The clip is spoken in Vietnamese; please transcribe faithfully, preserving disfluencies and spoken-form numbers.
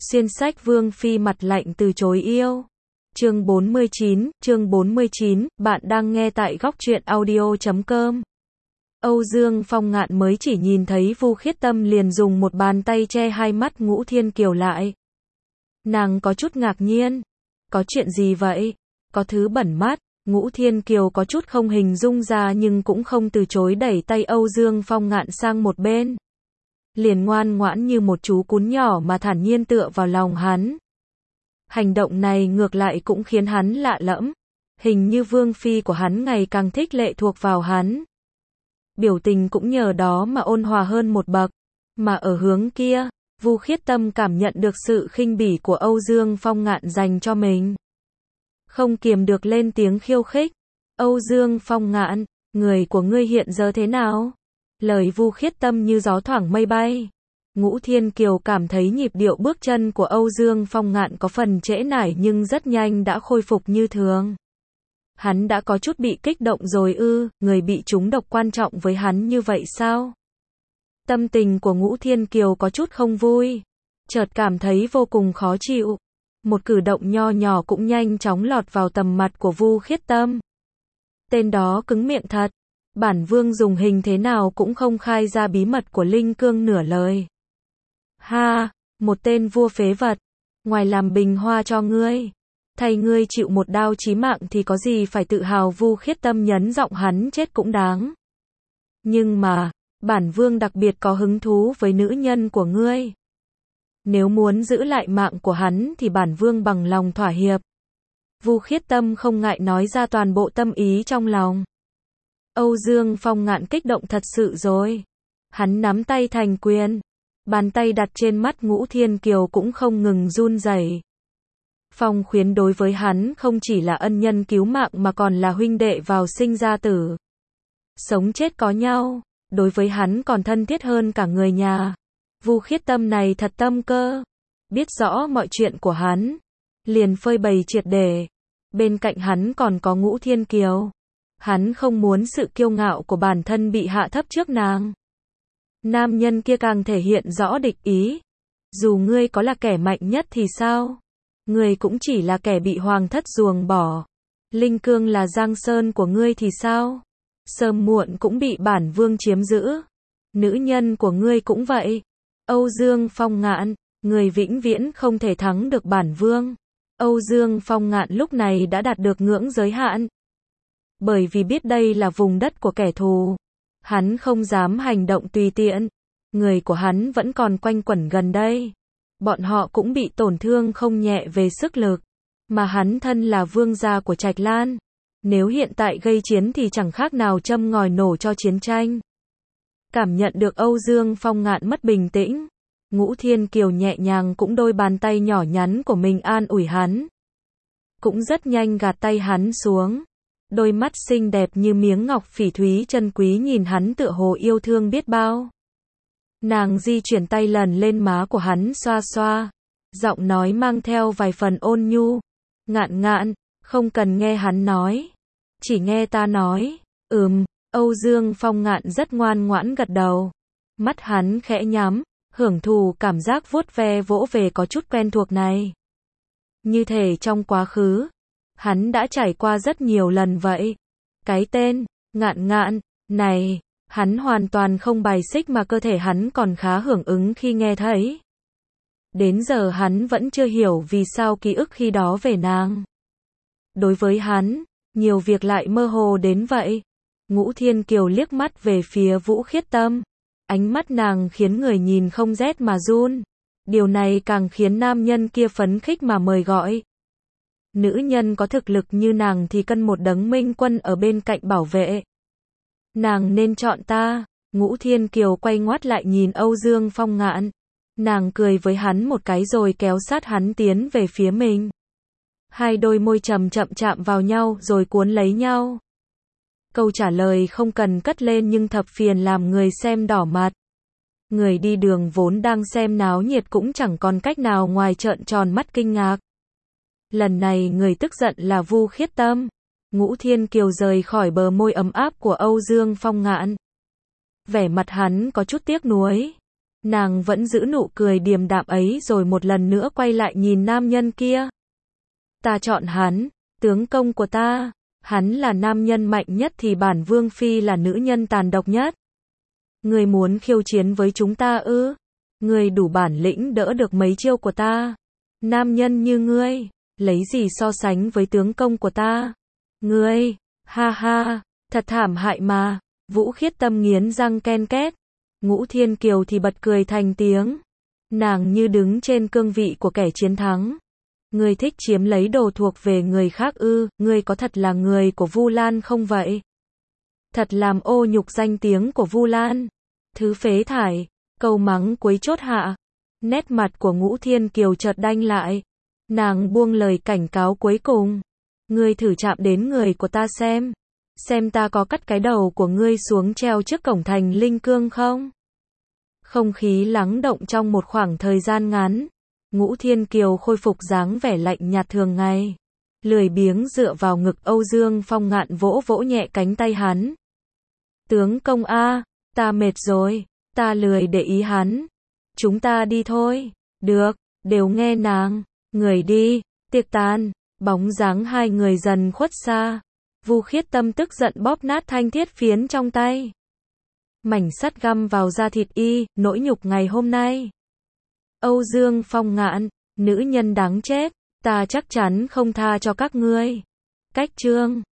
Xuyên sách Vương Phi mặt lạnh từ chối yêu. Chương bốn mươi chín, chương bốn mươi chín, bạn đang nghe tại góc truyện audio chấm com. Âu Dương Phong Ngạn mới chỉ nhìn thấy Vu Khiết Tâm liền dùng một bàn tay che hai mắt Ngũ Thiên Kiều lại. Nàng có chút ngạc nhiên. Có chuyện gì vậy? Có thứ bẩn mắt. Ngũ Thiên Kiều có chút không hình dung ra nhưng cũng không từ chối đẩy tay Âu Dương Phong Ngạn sang một bên. Liền ngoan ngoãn như một chú cún nhỏ mà thản nhiên tựa vào lòng hắn. Hành động này ngược lại cũng khiến hắn lạ lẫm. Hình như Vương Phi của hắn ngày càng thích lệ thuộc vào hắn. Biểu tình cũng nhờ đó mà ôn hòa hơn một bậc. Mà ở hướng kia, Vu Khiết Tâm cảm nhận được sự khinh bỉ của Âu Dương Phong Ngạn dành cho mình. Không kiềm được lên tiếng khiêu khích. Âu Dương Phong Ngạn, người của ngươi hiện giờ thế nào? Lời Vu Khiết Tâm như gió thoảng mây bay. Ngũ Thiên Kiều cảm thấy nhịp điệu bước chân của Âu Dương Phong Ngạn có phần trễ nải nhưng rất nhanh đã khôi phục như thường. Hắn đã có chút bị kích động rồi ư, người bị trúng độc quan trọng với hắn như vậy sao? Tâm tình của Ngũ Thiên Kiều có chút không vui. Chợt cảm thấy vô cùng khó chịu. Một cử động nho nhỏ cũng nhanh chóng lọt vào tầm mặt của Vu Khiết Tâm. Tên đó cứng miệng thật. Bản vương dùng hình thế nào cũng không khai ra bí mật của Linh Cương nửa lời. Ha, một tên vua phế vật. Ngoài làm bình hoa cho ngươi, thay ngươi chịu một đao chí mạng thì có gì phải tự hào. Vu Khiết Tâm nhấn giọng hắn chết cũng đáng. Nhưng mà, bản vương đặc biệt có hứng thú với nữ nhân của ngươi. Nếu muốn giữ lại mạng của hắn thì bản vương bằng lòng thỏa hiệp. Vu Khiết Tâm không ngại nói ra toàn bộ tâm ý trong lòng. Âu Dương Phong Ngạn kích động thật sự rồi. Hắn nắm tay thành quyền. Bàn tay đặt trên mắt Ngũ Thiên Kiều cũng không ngừng run rẩy. Phong Khuyến đối với hắn không chỉ là ân nhân cứu mạng mà còn là huynh đệ vào sinh ra tử. Sống chết có nhau, đối với hắn còn thân thiết hơn cả người nhà. Vu Khiết Tâm này thật tâm cơ. Biết rõ mọi chuyện của hắn, liền phơi bày triệt để. Bên cạnh hắn còn có Ngũ Thiên Kiều. Hắn không muốn sự kiêu ngạo của bản thân bị hạ thấp trước nàng. Nam nhân kia càng thể hiện rõ địch ý. Dù ngươi có là kẻ mạnh nhất thì sao? Ngươi cũng chỉ là kẻ bị hoàng thất ruồng bỏ. Linh Cương là giang sơn của ngươi thì sao? Sớm muộn cũng bị bản vương chiếm giữ. Nữ nhân của ngươi cũng vậy. Âu Dương Phong Ngạn, người vĩnh viễn không thể thắng được bản vương. Âu Dương Phong Ngạn lúc này đã đạt được ngưỡng giới hạn. Bởi vì biết đây là vùng đất của kẻ thù, hắn không dám hành động tùy tiện. Người của hắn vẫn còn quanh quẩn gần đây. Bọn họ cũng bị tổn thương không nhẹ về sức lực. Mà hắn thân là vương gia của Trạch Lan. Nếu hiện tại gây chiến thì chẳng khác nào châm ngòi nổ cho chiến tranh. Cảm nhận được Âu Dương Phong Ngạn mất bình tĩnh. Ngũ Thiên Kiều nhẹ nhàng cũng đôi bàn tay nhỏ nhắn của mình an ủi hắn. Cũng rất nhanh gạt tay hắn xuống. Đôi mắt xinh đẹp như miếng ngọc phỉ thúy chân quý nhìn hắn tựa hồ yêu thương biết bao. Nàng di chuyển tay lần lên má của hắn xoa xoa. Giọng nói mang theo vài phần ôn nhu. Ngạn Ngạn, không cần nghe hắn nói. Chỉ nghe ta nói. Ừm, Âu Dương Phong Ngạn rất ngoan ngoãn gật đầu. Mắt hắn khẽ nhắm, hưởng thụ cảm giác vuốt ve vỗ về có chút quen thuộc này. Như thể trong quá khứ, hắn đã trải qua rất nhiều lần vậy. Cái tên, Ngạn Ngạn, này, hắn hoàn toàn không bài xích mà cơ thể hắn còn khá hưởng ứng khi nghe thấy. Đến giờ hắn vẫn chưa hiểu vì sao ký ức khi đó về nàng. Đối với hắn, nhiều việc lại mơ hồ đến vậy. Ngũ Thiên Kiều liếc mắt về phía Vũ Khiết Tâm. Ánh mắt nàng khiến người nhìn không rét mà run. Điều này càng khiến nam nhân kia phấn khích mà mời gọi. Nữ nhân có thực lực như nàng thì cần một đấng minh quân ở bên cạnh bảo vệ. Nàng nên chọn ta. Ngũ Thiên Kiều quay ngoắt lại nhìn Âu Dương Phong Ngạn. Nàng cười với hắn một cái rồi kéo sát hắn tiến về phía mình. Hai đôi môi chậm chậm chạm vào nhau rồi cuốn lấy nhau. Câu trả lời không cần cất lên nhưng thập phiền làm người xem đỏ mặt. Người đi đường vốn đang xem náo nhiệt cũng chẳng còn cách nào ngoài trợn tròn mắt kinh ngạc. Lần này người tức giận là Vu Khiết Tâm. Ngũ Thiên Kiều rời khỏi bờ môi ấm áp của Âu Dương Phong Ngạn. Vẻ mặt hắn có chút tiếc nuối. Nàng vẫn giữ nụ cười điềm đạm ấy rồi một lần nữa quay lại nhìn nam nhân kia. Ta chọn hắn, tướng công của ta. Hắn là nam nhân mạnh nhất thì bản vương phi là nữ nhân tàn độc nhất. Ngươi muốn khiêu chiến với chúng ta ư? Ngươi đủ bản lĩnh đỡ được mấy chiêu của ta. Nam nhân như ngươi, lấy gì so sánh với tướng công của ta? Ngươi, ha ha, thật thảm hại mà. Vũ Khiết Tâm nghiến răng ken két. Ngũ Thiên Kiều thì bật cười thành tiếng. Nàng như đứng trên cương vị của kẻ chiến thắng. Ngươi thích chiếm lấy đồ thuộc về người khác ư? Ngươi có thật là người của Vu Lan không vậy? Thật làm ô nhục danh tiếng của Vu Lan. Thứ phế thải, câu mắng cuối chốt hạ. Nét mặt của Ngũ Thiên Kiều chợt đanh lại. Nàng buông lời cảnh cáo cuối cùng. Ngươi thử chạm đến người của ta xem. Xem ta có cắt cái đầu của ngươi xuống treo trước cổng thành Linh Cương không? Không khí lắng động trong một khoảng thời gian ngắn. Ngũ Thiên Kiều khôi phục dáng vẻ lạnh nhạt thường ngày. Lười biếng dựa vào ngực Âu Dương Phong Ngạn vỗ vỗ nhẹ cánh tay hắn. Tướng công a, ta mệt rồi, ta lười để ý hắn. Chúng ta đi thôi. Được, đều nghe nàng. Người đi, tiệc tàn. Bóng dáng hai người dần khuất xa. Vu Khiết Tâm tức giận bóp nát thanh thiết phiến trong tay. Mảnh sắt găm vào da thịt y, nỗi nhục ngày hôm nay. Âu Dương Phong Ngạn, nữ nhân đáng chết, ta chắc chắn không tha cho các ngươi. Cách chương